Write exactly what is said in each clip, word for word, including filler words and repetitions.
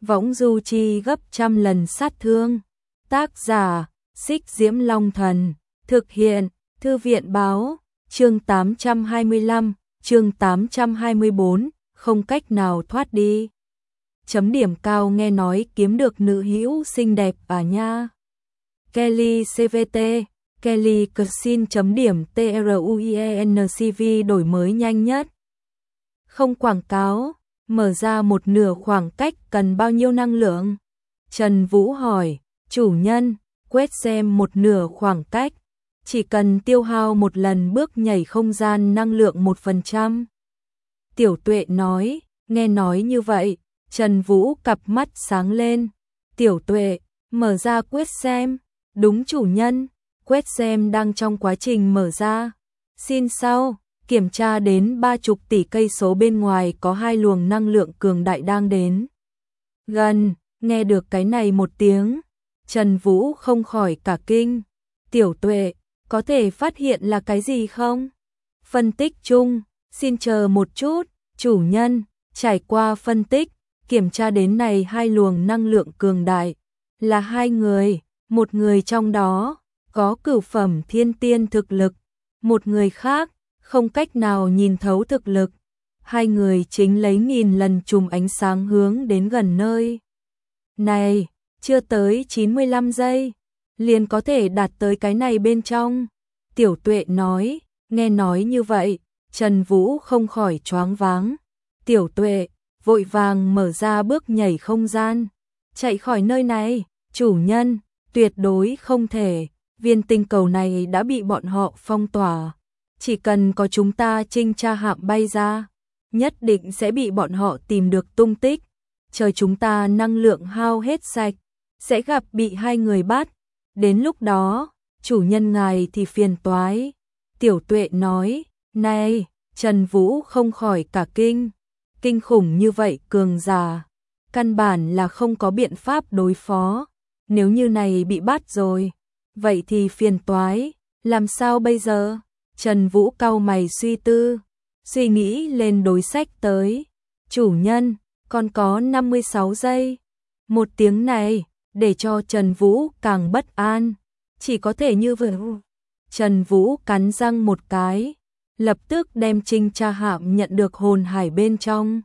võng du chi gấp trăm lần sát thương. Tác giả, Xích Diễm Long Thần, thực hiện, Thư viện báo, chương tám trăm hai mươi lăm, chương tám trăm hai mươi bốn, không cách nào thoát đi. Chấm điểm cao nghe nói kiếm được nữ hữu xinh đẹp à nha. Kelly xê vê tê, Kelly Cuisine chấm điểm TRUIENCV đổi mới nhanh nhất. Không quảng cáo, mở ra một nửa khoảng cách cần bao nhiêu năng lượng? Trần Vũ hỏi, chủ nhân, quét xem một nửa khoảng cách, chỉ cần tiêu hao một lần bước nhảy không gian năng lượng một phần trăm. Tiểu Tuệ nói, nghe nói như vậy, Trần Vũ cặp mắt sáng lên. Tiểu Tuệ, mở ra quét xem, đúng chủ nhân, quét xem đang trong quá trình mở ra. Xin sau, kiểm tra đến ba chục tỷ cây số bên ngoài có hai luồng năng lượng cường đại đang đến gần. Nghe được cái này một tiếng, Trần Vũ không khỏi cả kinh. Tiểu Tuệ, có thể phát hiện là cái gì không? Phân tích chung, xin chờ một chút, chủ nhân, trải qua phân tích, kiểm tra đến này hai luồng năng lượng cường đại, là hai người, một người trong đó có cửu phẩm thiên tiên thực lực, một người khác không cách nào nhìn thấu thực lực. Hai người chính lấy nghìn lần chùm ánh sáng hướng đến gần nơi này, chưa tới chín mươi lăm giây, liền có thể đạt tới cái này bên trong. Tiểu Tuệ nói, nghe nói như vậy, Trần Vũ không khỏi choáng váng. Tiểu Tuệ vội vàng mở ra bước nhảy không gian, chạy khỏi nơi này. Chủ nhân, tuyệt đối không thể, viên tinh cầu này đã bị bọn họ phong tỏa. Chỉ cần có chúng ta trinh tra hạm bay ra, nhất định sẽ bị bọn họ tìm được tung tích. Chờ chúng ta năng lượng hao hết sạch, sẽ gặp bị hai người bắt. Đến lúc đó, chủ nhân ngài thì phiền toái. Tiểu Tuệ nói, này, Trần Vũ không khỏi cả kinh. Kinh khủng như vậy cường giả, căn bản là không có biện pháp đối phó. Nếu như này bị bắt rồi, vậy thì phiền toái, làm sao bây giờ? Trần Vũ cau mày suy tư, suy nghĩ lên đối sách tới. Chủ nhân, còn có năm mươi sáu giây. Một tiếng này, để cho Trần Vũ càng bất an. Chỉ có thể như vậy. Trần Vũ cắn răng một cái, lập tức đem trinh tra hạm nhận được hồn hải bên trong.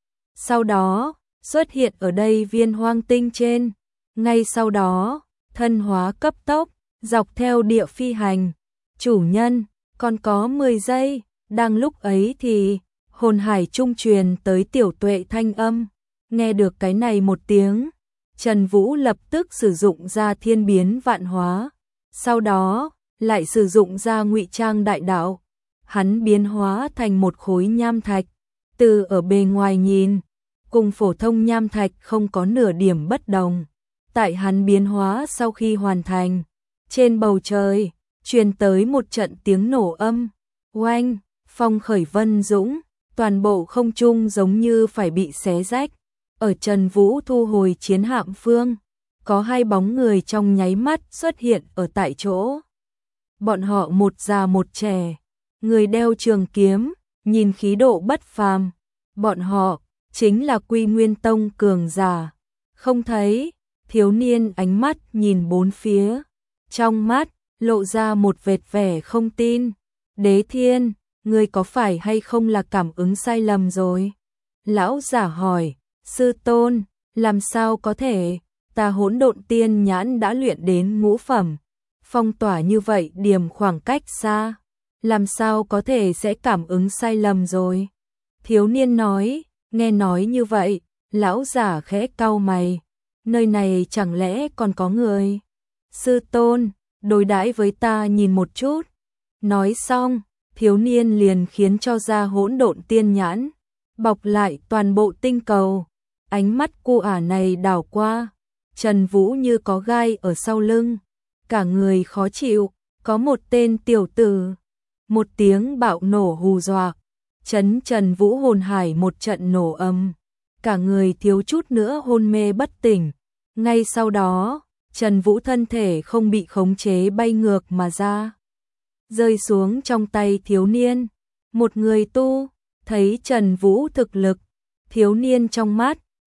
Sau đó, xuất hiện ở đây viên hoang tinh trên. Ngay sau đó, thân hóa cấp tốc, dọc theo địa phi hành. Chủ nhân, còn có mười giây. Đang lúc ấy thì hồn hải trung truyền tới Tiểu Tuệ thanh âm. Nghe được cái này một tiếng, Trần Vũ lập tức sử dụng ra thiên biến vạn hóa. Sau đó, lại sử dụng ra ngụy trang đại đạo. Hắn biến hóa thành một khối nham thạch. Từ ở bề ngoài nhìn, cùng phổ thông nham thạch không có nửa điểm bất đồng. Tại hắn biến hóa sau khi hoàn thành, trên bầu trời truyền tới một trận tiếng nổ âm. Oanh, phong khởi vân dũng, toàn bộ không trung giống như phải bị xé rách. Ở Trần Vũ thu hồi chiến hạm phương, có hai bóng người trong nháy mắt xuất hiện ở tại chỗ. Bọn họ một già một trẻ, người đeo trường kiếm, nhìn khí độ bất phàm. Bọn họ chính là Quy Nguyên Tông cường giả. Không thấy, thiếu niên ánh mắt nhìn bốn phía, trong mắt lộ ra một vệt vẻ không tin. Đế Thiên, ngươi có phải hay không là cảm ứng sai lầm rồi? Lão giả hỏi, sư tôn, làm sao có thể, ta hỗn độn tiên nhãn đã luyện đến ngũ phẩm, phong tỏa như vậy điểm khoảng cách xa, làm sao có thể sẽ cảm ứng sai lầm rồi? Thiếu niên nói, nghe nói như vậy, lão giả khẽ cau mày, nơi này chẳng lẽ còn có người? Sư tôn, đối đãi với ta nhìn một chút. Nói xong, thiếu niên liền khiến cho ra hỗn độn tiên nhãn, bọc lại toàn bộ tinh cầu. Ánh mắt cô ả này đảo qua, Trần Vũ như có gai ở sau lưng, cả người khó chịu. Có một tên tiểu tử, một tiếng bạo nổ hù dọa, chấn Trần Vũ hồn hải một trận nổ âm, cả người thiếu chút nữa hôn mê bất tỉnh. Ngay sau đó, Trần Vũ thân thể không bị khống chế bay ngược mà ra, rơi xuống trong tay thiếu niên. Một người tu, thấy Trần Vũ thực lực, thiếu niên trong mắt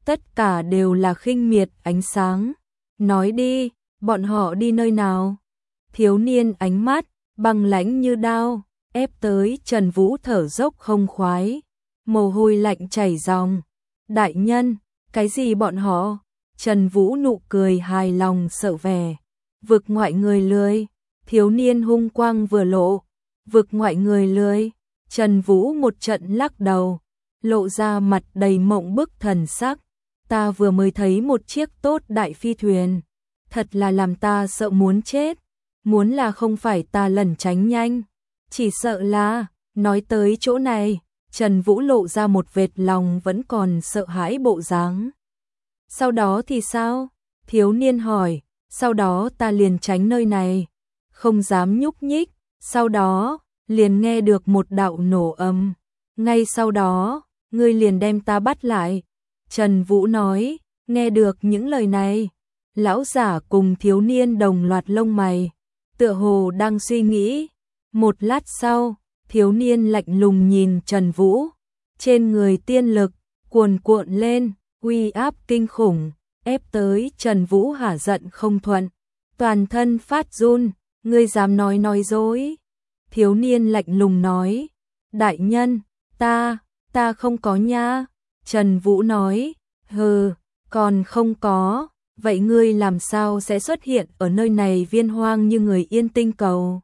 tất cả đều là khinh miệt ánh sáng. Nói đi, bọn họ đi nơi nào? Thiếu niên ánh mắt băng lãnh như đao, ép tới Trần Vũ thở dốc không khoái, mồ hôi lạnh chảy ròng. Đại nhân, cái gì bọn họ? Trần Vũ nụ cười hài lòng sợ vẻ. Vực ngoại người lười. Thiếu niên hung quang vừa lộ. Vực ngoại người lười. Trần Vũ một trận lắc đầu, lộ ra mặt đầy mộng bức thần sắc. Ta vừa mới thấy một chiếc tốt đại phi thuyền, thật là làm ta sợ muốn chết. Muốn là không phải ta lẩn tránh nhanh, chỉ sợ là, nói tới chỗ này, Trần Vũ lộ ra một vệt lòng vẫn còn sợ hãi bộ dáng. Sau đó thì sao? Thiếu niên hỏi, sau đó ta liền tránh nơi này, không dám nhúc nhích, sau đó, liền nghe được một đạo nổ ầm. Ngay sau đó, ngươi liền đem ta bắt lại. Trần Vũ nói, nghe được những lời này, lão giả cùng thiếu niên đồng loạt lông mày, tựa hồ đang suy nghĩ. Một lát sau, thiếu niên lạnh lùng nhìn Trần Vũ, trên người tiên lực cuồn cuộn lên, uy áp kinh khủng, ép tới Trần Vũ hả giận không thuận, toàn thân phát run. Ngươi dám nói nói dối? Thiếu niên lạnh lùng nói, đại nhân, ta, ta không có nha. Trần Vũ nói, hừ, còn không có, vậy ngươi làm sao sẽ xuất hiện ở nơi này viên hoang như người yên tinh cầu?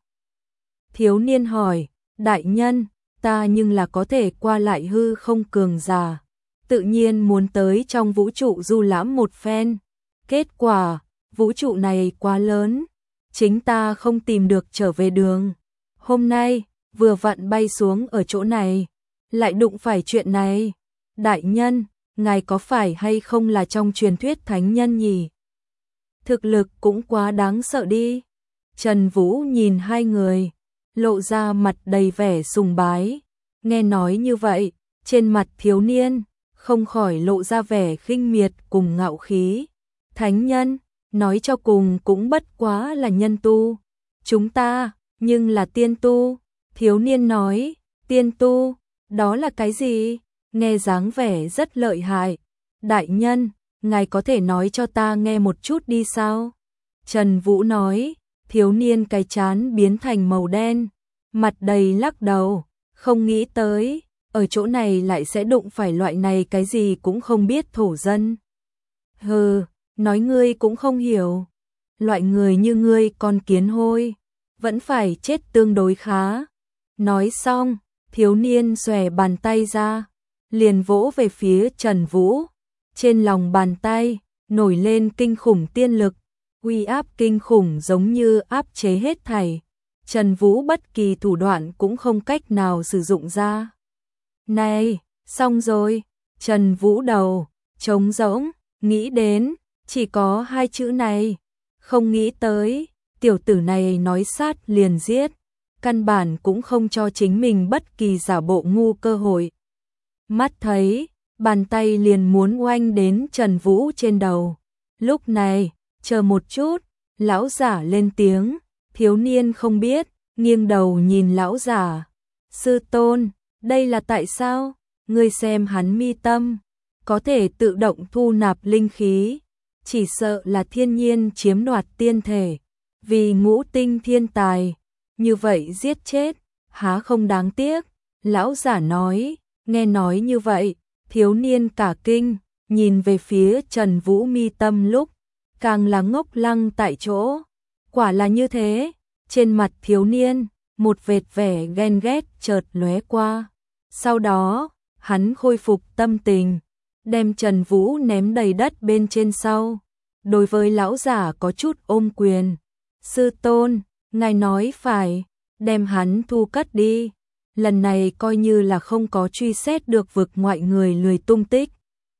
Thiếu niên hỏi, đại nhân, ta nhưng là có thể qua lại hư không cường giả, tự nhiên muốn tới trong vũ trụ du lãm một phen. Kết quả, vũ trụ này quá lớn, chính ta không tìm được trở về đường. Hôm nay, vừa vặn bay xuống ở chỗ này, lại đụng phải chuyện này. Đại nhân, ngài có phải hay không là trong truyền thuyết thánh nhân nhỉ? Thực lực cũng quá đáng sợ đi. Trần Vũ nhìn hai người, lộ ra mặt đầy vẻ sùng bái. Nghe nói như vậy, trên mặt thiếu niên không khỏi lộ ra vẻ khinh miệt cùng ngạo khí. Thánh nhân, nói cho cùng cũng bất quá là nhân tu. Chúng ta, nhưng là tiên tu. Thiếu niên nói, tiên tu, đó là cái gì? Nghe dáng vẻ rất lợi hại. Đại nhân, ngài có thể nói cho ta nghe một chút đi sao? Trần Vũ nói, thiếu niên cái trán biến thành màu đen, mặt đầy lắc đầu, không nghĩ tới, ở chỗ này lại sẽ đụng phải loại này cái gì cũng không biết thổ dân. Hừ, nói ngươi cũng không hiểu, loại người như ngươi con kiến hôi, vẫn phải chết tương đối khá. Nói xong, thiếu niên xòe bàn tay ra, liền vỗ về phía Trần Vũ. Trên lòng bàn tay, nổi lên kinh khủng tiên lực, uy áp kinh khủng giống như áp chế hết thảy. Trần Vũ bất kỳ thủ đoạn cũng không cách nào sử dụng ra. Này, xong rồi, Trần Vũ đầu, trống rỗng, nghĩ đến, chỉ có hai chữ này. Không nghĩ tới, tiểu tử này nói sát liền giết, căn bản cũng không cho chính mình bất kỳ giả bộ ngu cơ hội. Mắt thấy, bàn tay liền muốn oanh đến Trần Vũ trên đầu. Lúc này, chờ một chút, lão giả lên tiếng, thiếu niên không biết, nghiêng đầu nhìn lão giả. Sư tôn, đây là tại sao? Ngươi xem hắn mi tâm, có thể tự động thu nạp linh khí, chỉ sợ là thiên nhiên chiếm đoạt tiên thể, vì ngũ tinh thiên tài, như vậy giết chết, há không đáng tiếc. Lão giả nói, nghe nói như vậy, thiếu niên cả kinh, nhìn về phía Trần Vũ mi tâm lúc, càng là ngốc lăng tại chỗ. Quả là như thế, trên mặt thiếu niên, một vệt vẻ ghen ghét chợt lóe qua. Sau đó, hắn khôi phục tâm tình, đem Trần Vũ ném đầy đất bên trên sau. Đối với lão giả có chút ôm quyền. Sư tôn, ngài nói phải, đem hắn thu cất đi. Lần này coi như là không có truy xét được vực ngoại người lười tung tích.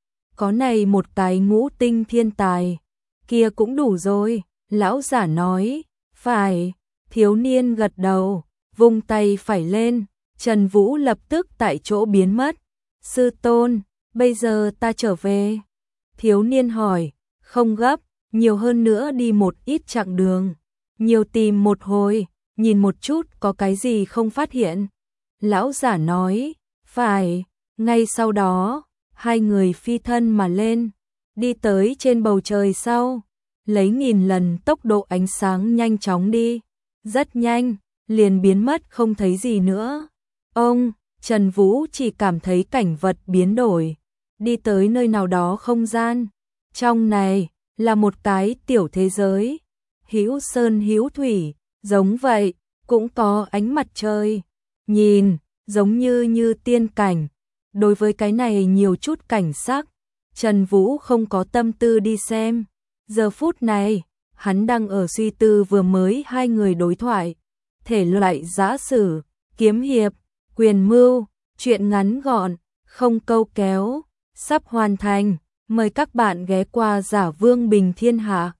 Có này một cái ngũ tinh thiên tài, kia cũng đủ rồi. Lão giả nói, phải. Thiếu niên gật đầu, vung tay phải lên, Trần Vũ lập tức tại chỗ biến mất. Sư tôn, bây giờ ta trở về. Thiếu niên hỏi, không gấp, nhiều hơn nữa đi một ít chặng đường. Nhiều tìm một hồi, nhìn một chút có cái gì không phát hiện. Lão giả nói, phải. Ngay sau đó, hai người phi thân mà lên. đi tới trên bầu trời sau, lấy nghìn lần tốc độ ánh sáng nhanh chóng đi, rất nhanh, liền biến mất không thấy gì nữa. Ông, Trần Vũ chỉ cảm thấy cảnh vật biến đổi, đi tới nơi nào đó không gian, trong này là một cái tiểu thế giới, hữu sơn hữu thủy, giống vậy, cũng có ánh mặt trời, nhìn giống như như tiên cảnh. Đối với cái này nhiều chút cảnh sắc, Trần Vũ không có tâm tư đi xem. Giờ phút này, hắn đang ở suy tư vừa mới hai người đối thoại, thể loại giã sử, kiếm hiệp, quyền mưu, chuyện ngắn gọn, không câu kéo, sắp hoàn thành. Mời các bạn ghé qua Giả Vương Bình Thiên Hạ.